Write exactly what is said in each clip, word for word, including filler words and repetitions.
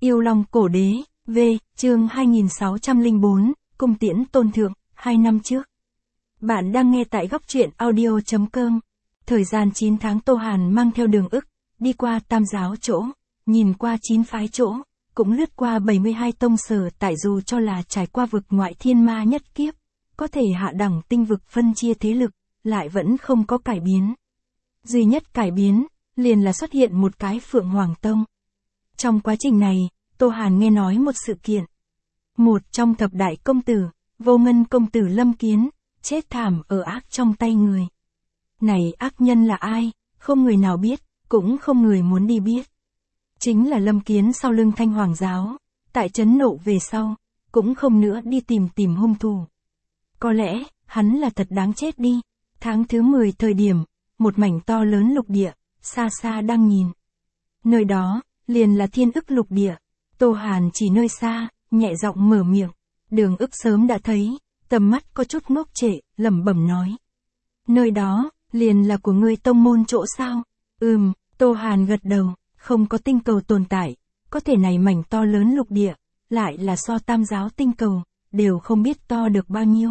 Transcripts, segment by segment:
Yêu Long Cổ Đế, V, chương hai nghìn sáu trăm lẻ bốn, Cung Tiễn Tôn Thượng, hai năm trước. Bạn đang nghe tại góc truyện audio chấm com. Thời gian chín tháng Tô Hàn mang theo Đường Ức, đi qua Tam Giáo chỗ, nhìn qua chín phái chỗ, cũng lướt qua bảy mươi hai tông sở tại dù cho là trải qua vực ngoại thiên ma nhất kiếp, có thể hạ đẳng tinh vực phân chia thế lực, lại vẫn không có cải biến. Duy nhất cải biến, liền là xuất hiện một cái Phượng Hoàng Tông. Trong quá trình này, Tô Hàn nghe nói một sự kiện. Một trong thập đại công tử, Vô Ngân công tử Lâm Kiến, chết thảm ở ác trong tay người. Này ác nhân là ai, không người nào biết, cũng không người muốn đi biết. Chính là Lâm Kiến sau lưng Thanh Hoàng giáo, tại chấn nộ về sau, cũng không nữa đi tìm tìm hung thủ. Có lẽ, hắn là thật đáng chết đi. Tháng thứ mười thời điểm, một mảnh to lớn lục địa, xa xa đang nhìn. Nơi đó, liền là Thiên Ức lục địa. Tô Hàn chỉ nơi xa, nhẹ giọng mở miệng. Đường Ức sớm đã thấy, tầm mắt có chút ngốc trệ, lẩm bẩm nói. Nơi đó, liền là của ngươi tông môn chỗ sao? Ừm, Tô Hàn gật đầu, không có tinh cầu tồn tại, có thể này mảnh to lớn lục địa, lại là so Tam Giáo tinh cầu, đều không biết to được bao nhiêu.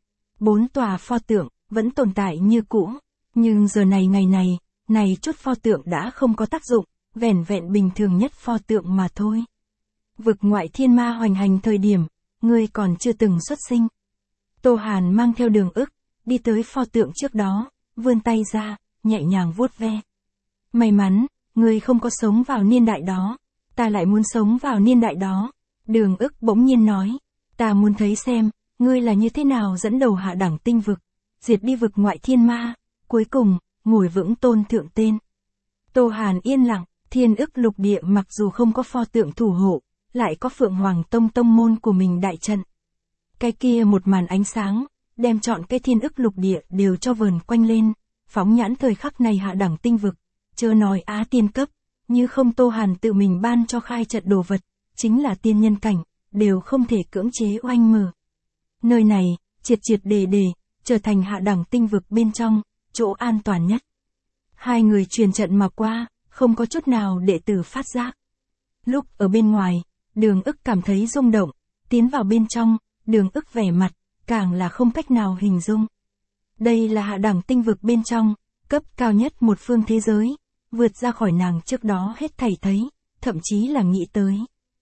Bốn tòa pho tượng, vẫn tồn tại như cũ, nhưng giờ này ngày này, này chút pho tượng đã không có tác dụng, vẻn vẹn bình thường nhất pho tượng mà thôi. Vực ngoại thiên ma hoành hành thời điểm, ngươi còn chưa từng xuất sinh. Tô Hàn mang theo Đường Ức, đi tới pho tượng trước đó, vươn tay ra, nhẹ nhàng vuốt ve. May mắn, ngươi không có sống vào niên đại đó, ta lại muốn sống vào niên đại đó. Đường Ức bỗng nhiên nói, ta muốn thấy xem, ngươi là như thế nào dẫn đầu hạ đẳng tinh vực, diệt đi vực ngoại thiên ma, cuối cùng, ngồi vững tôn thượng tên. Tô Hàn yên lặng, Thiên Ức lục địa mặc dù không có pho tượng thủ hộ, lại có Phượng Hoàng Tông tông môn của mình đại trận. Cái kia một màn ánh sáng, đem trọn cái Thiên Ức lục địa đều cho vờn quanh lên, phóng nhãn thời khắc này hạ đẳng tinh vực, chớ nói á tiên cấp, như không Tô Hàn tự mình ban cho khai trận đồ vật, chính là tiên nhân cảnh, đều không thể cưỡng chế oanh mở. Nơi này, triệt triệt đề đề, trở thành hạ đẳng tinh vực bên trong, chỗ an toàn nhất. Hai người truyền trận mà qua, không có chút nào đệ tử phát giác. Lúc ở bên ngoài, Đường Ức cảm thấy rung động, tiến vào bên trong, Đường Ức vẻ mặt, càng là không cách nào hình dung. Đây là hạ đẳng tinh vực bên trong, cấp cao nhất một phương thế giới, vượt ra khỏi nàng trước đó hết thảy thấy, thậm chí là nghĩ tới.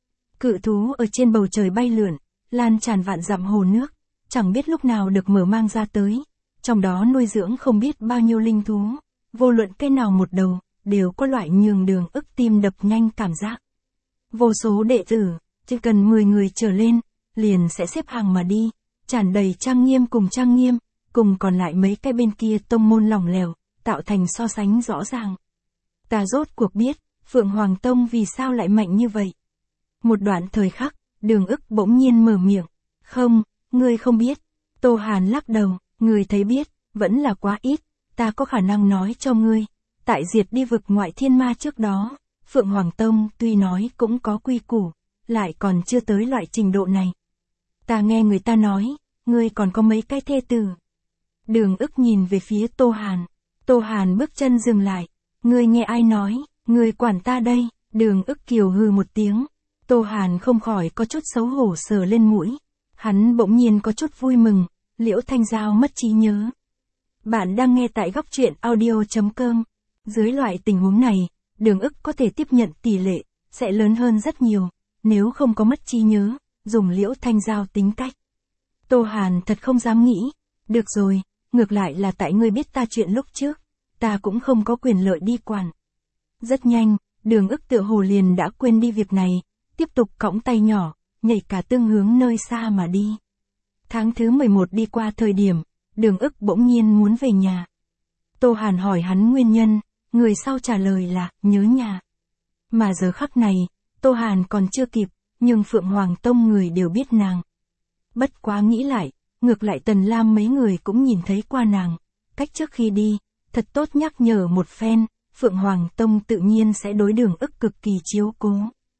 Cự thú ở trên bầu trời bay lượn, lan tràn vạn dặm hồ nước, chẳng biết lúc nào được mở mang ra tới, trong đó nuôi dưỡng không biết bao nhiêu linh thú, vô luận cái nào một đầu, đều có loại nhường Đường Ức tim đập nhanh cảm giác. Vô số đệ tử, chỉ cần mười người trở lên, liền sẽ xếp hàng mà đi, tràn đầy trang nghiêm cùng trang nghiêm, cùng còn lại mấy cái bên kia tông môn lỏng lẻo, tạo thành so sánh rõ ràng. Ta rốt cuộc biết, Phượng Hoàng Tông vì sao lại mạnh như vậy. Một đoạn thời khắc, Đường Ức bỗng nhiên mở miệng. Không, ngươi không biết. Tô Hàn lắc đầu, ngươi thấy biết, vẫn là quá ít, ta có khả năng nói cho ngươi. Tại diệt đi vực ngoại thiên ma trước đó, Phượng Hoàng Tông tuy nói cũng có quy củ, lại còn chưa tới loại trình độ này. Ta nghe người ta nói, ngươi còn có mấy cái thê tử. Đường Ức nhìn về phía Tô Hàn. Tô Hàn bước chân dừng lại. Ngươi nghe ai nói, ngươi quản ta đây. Đường Ức kiều hừ một tiếng. Tô Hàn không khỏi có chút xấu hổ sờ lên mũi. Hắn bỗng nhiên có chút vui mừng, Liễu Thanh Giao mất trí nhớ. Bạn đang nghe tại góc truyện audio chấm com. Dưới loại tình huống này, Đường Ức có thể tiếp nhận tỷ lệ, sẽ lớn hơn rất nhiều, nếu không có mất trí nhớ, dùng Liễu Thanh Giao tính cách. Tô Hàn thật không dám nghĩ, được rồi, ngược lại là tại ngươi biết ta chuyện lúc trước, ta cũng không có quyền lợi đi quản. Rất nhanh, Đường Ức tựa hồ liền đã quên đi việc này, tiếp tục cõng tay nhỏ, nhảy cả tương hướng nơi xa mà đi. Tháng thứ mười một đi qua thời điểm, Đường Ức bỗng nhiên muốn về nhà. Tô Hàn hỏi hắn nguyên nhân, người sau trả lời là, nhớ nhà. Mà giờ khắc này, Tô Hàn còn chưa kịp, nhưng Phượng Hoàng Tông người đều biết nàng. Bất quá nghĩ lại, ngược lại Tần Lam mấy người cũng nhìn thấy qua nàng. Cách trước khi đi, thật tốt nhắc nhở một phen, Phượng Hoàng Tông tự nhiên sẽ đối Đường Ức cực kỳ chiếu cố.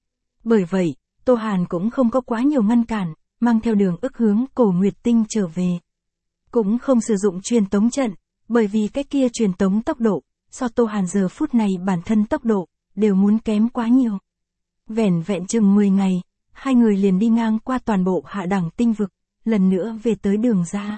Bởi vậy, Tô Hàn cũng không có quá nhiều ngăn cản, mang theo Đường Ức hướng Cổ Nguyệt Tinh trở về. Cũng không sử dụng truyền tống trận, bởi vì cái kia truyền tống tốc độ, so Tô Hàn giờ phút này bản thân tốc độ, đều muốn kém quá nhiều. Vẻn vẹn chừng mười ngày, hai người liền đi ngang qua toàn bộ hạ đẳng tinh vực, lần nữa về tới Đường ra.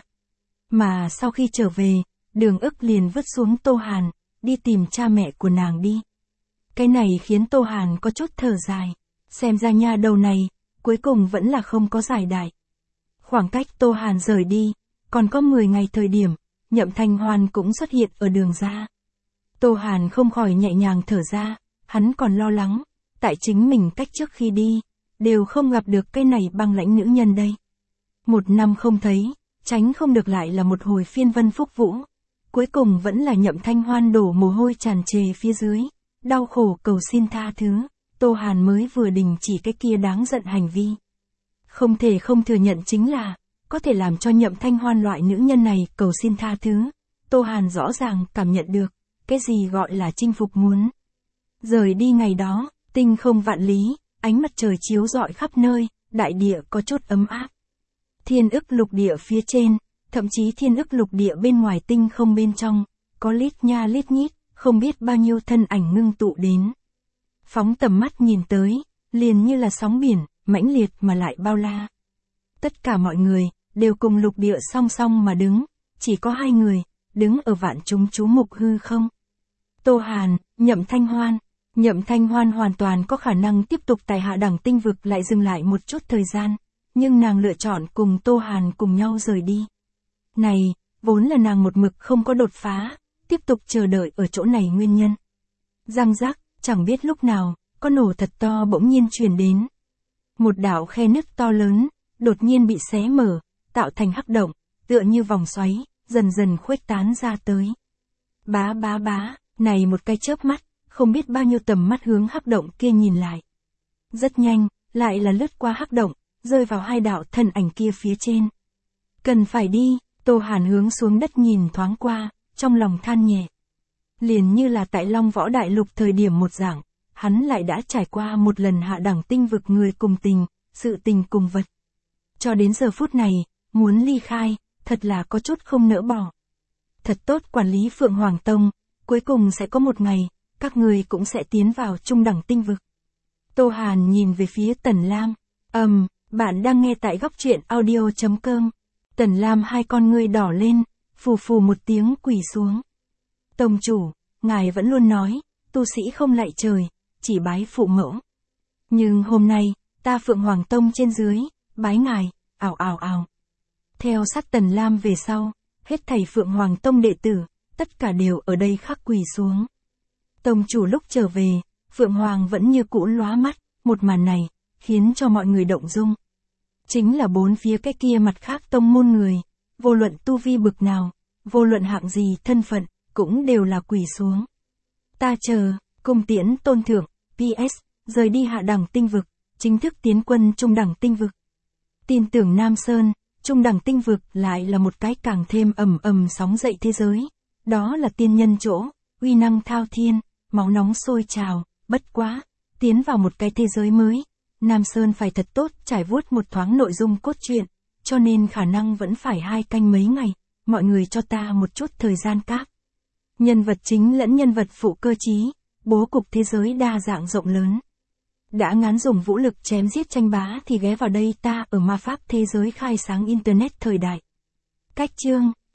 Mà sau khi trở về, Đường ức liền vứt xuống Tô Hàn, đi tìm cha mẹ của nàng đi. Cái này khiến Tô Hàn có chút thở dài, xem ra nha đầu này, cuối cùng vẫn là không có giải đại. Khoảng cách Tô Hàn rời đi, còn có mười ngày thời điểm, Nhậm Thanh Hoan cũng xuất hiện ở Đường ra. Tô Hàn không khỏi nhẹ nhàng thở ra, hắn còn lo lắng, tại chính mình cách trước khi đi, đều không gặp được cái này băng lãnh nữ nhân đây. Một năm không thấy, tránh không được lại là một hồi phiên vân phúc vũ. Cuối cùng vẫn là Nhậm Thanh Hoan đổ mồ hôi tràn trề phía dưới, đau khổ cầu xin tha thứ, Tô Hàn mới vừa đình chỉ cái kia đáng giận hành vi. Không thể không thừa nhận chính là, có thể làm cho Nhậm Thanh Hoan loại nữ nhân này cầu xin tha thứ, Tô Hàn rõ ràng cảm nhận được, cái gì gọi là chinh phục muốn. Rời đi ngày đó, tinh không vạn lý, ánh mặt trời chiếu rọi khắp nơi, đại địa có chút ấm áp. Thiên ức lục địa phía trên, thậm chí thiên ức lục địa bên ngoài tinh không bên trong, có lít nha lít nhít, không biết bao nhiêu thân ảnh ngưng tụ đến. Phóng tầm mắt nhìn tới, liền như là sóng biển, mãnh liệt mà lại bao la. Tất cả mọi người, đều cùng lục địa song song mà đứng, chỉ có hai người, đứng ở vạn chúng chú mục hư không. Tô Hàn, Nhậm Thanh Hoan. Nhậm Thanh Hoan hoàn toàn có khả năng tiếp tục tại hạ đẳng tinh vực lại dừng lại một chút thời gian, nhưng nàng lựa chọn cùng Tô Hàn cùng nhau rời đi. Này, vốn là nàng một mực không có đột phá, tiếp tục chờ đợi ở chỗ này nguyên nhân. Răng rắc, chẳng biết lúc nào, có nổ thật to bỗng nhiên truyền đến. Một đạo khe nứt to lớn, đột nhiên bị xé mở, tạo thành hắc động, tựa như vòng xoáy, dần dần khuếch tán ra tới. Bá bá bá, này một cái chớp mắt, không biết bao nhiêu tầm mắt hướng hắc động kia nhìn lại. Rất nhanh, lại là lướt qua hắc động, rơi vào hai đạo thân ảnh kia phía trên. Cần phải đi, Tô Hàn hướng xuống đất nhìn thoáng qua, trong lòng than nhẹ. Liền như là tại Long Võ Đại Lục thời điểm một dạng, hắn lại đã trải qua một lần hạ đẳng tinh vực người cùng tình, sự tình cùng vật. Cho đến giờ phút này, muốn ly khai, thật là có chút không nỡ bỏ. Thật tốt quản lý Phượng Hoàng Tông, cuối cùng sẽ có một ngày, các người cũng sẽ tiến vào trung đẳng tinh vực. Tô Hàn nhìn về phía Tần Lam, ầm, um, bạn đang nghe tại góc truyện audio chấm com. Tần Lam hai con ngươi đỏ lên, phù phù một tiếng quỳ xuống. Tông chủ, ngài vẫn luôn nói, tu sĩ không lạy trời, chỉ bái phụ mẫu. Nhưng hôm nay, ta Phượng Hoàng Tông trên dưới, bái ngài, ảo ảo ảo. Theo sát Tần Lam về sau, hết thảy Phượng Hoàng Tông đệ tử, tất cả đều ở đây khắc quỳ xuống. Tông chủ lúc trở về, Phượng Hoàng vẫn như cũ lóa mắt, một màn này, khiến cho mọi người động dung. Chính là bốn phía cái kia mặt khác tông môn người, vô luận tu vi bực nào, vô luận hạng gì thân phận, cũng đều là quỳ xuống. Ta chờ, cung tiễn tôn thượng, pê ét, rời đi hạ đẳng tinh vực, chính thức tiến quân trung đẳng tinh vực. Tin tưởng Nam Sơn, trung đẳng tinh vực lại là một cái càng thêm ầm ầm sóng dậy thế giới. Đó là tiên nhân chỗ, uy năng thao thiên, máu nóng sôi trào, bất quá, tiến vào một cái thế giới mới. Nam Sơn phải thật tốt trải vuốt một thoáng nội dung cốt truyện, cho nên khả năng vẫn phải hai canh mấy ngày, mọi người cho ta một chút thời gian cáp. Nhân vật chính lẫn nhân vật phụ cơ trí, bố cục thế giới đa dạng rộng lớn. Đã ngán dùng vũ lực chém giết tranh bá thì ghé vào đây ta ở ma pháp thế giới khai sáng Internet thời đại. Cách chương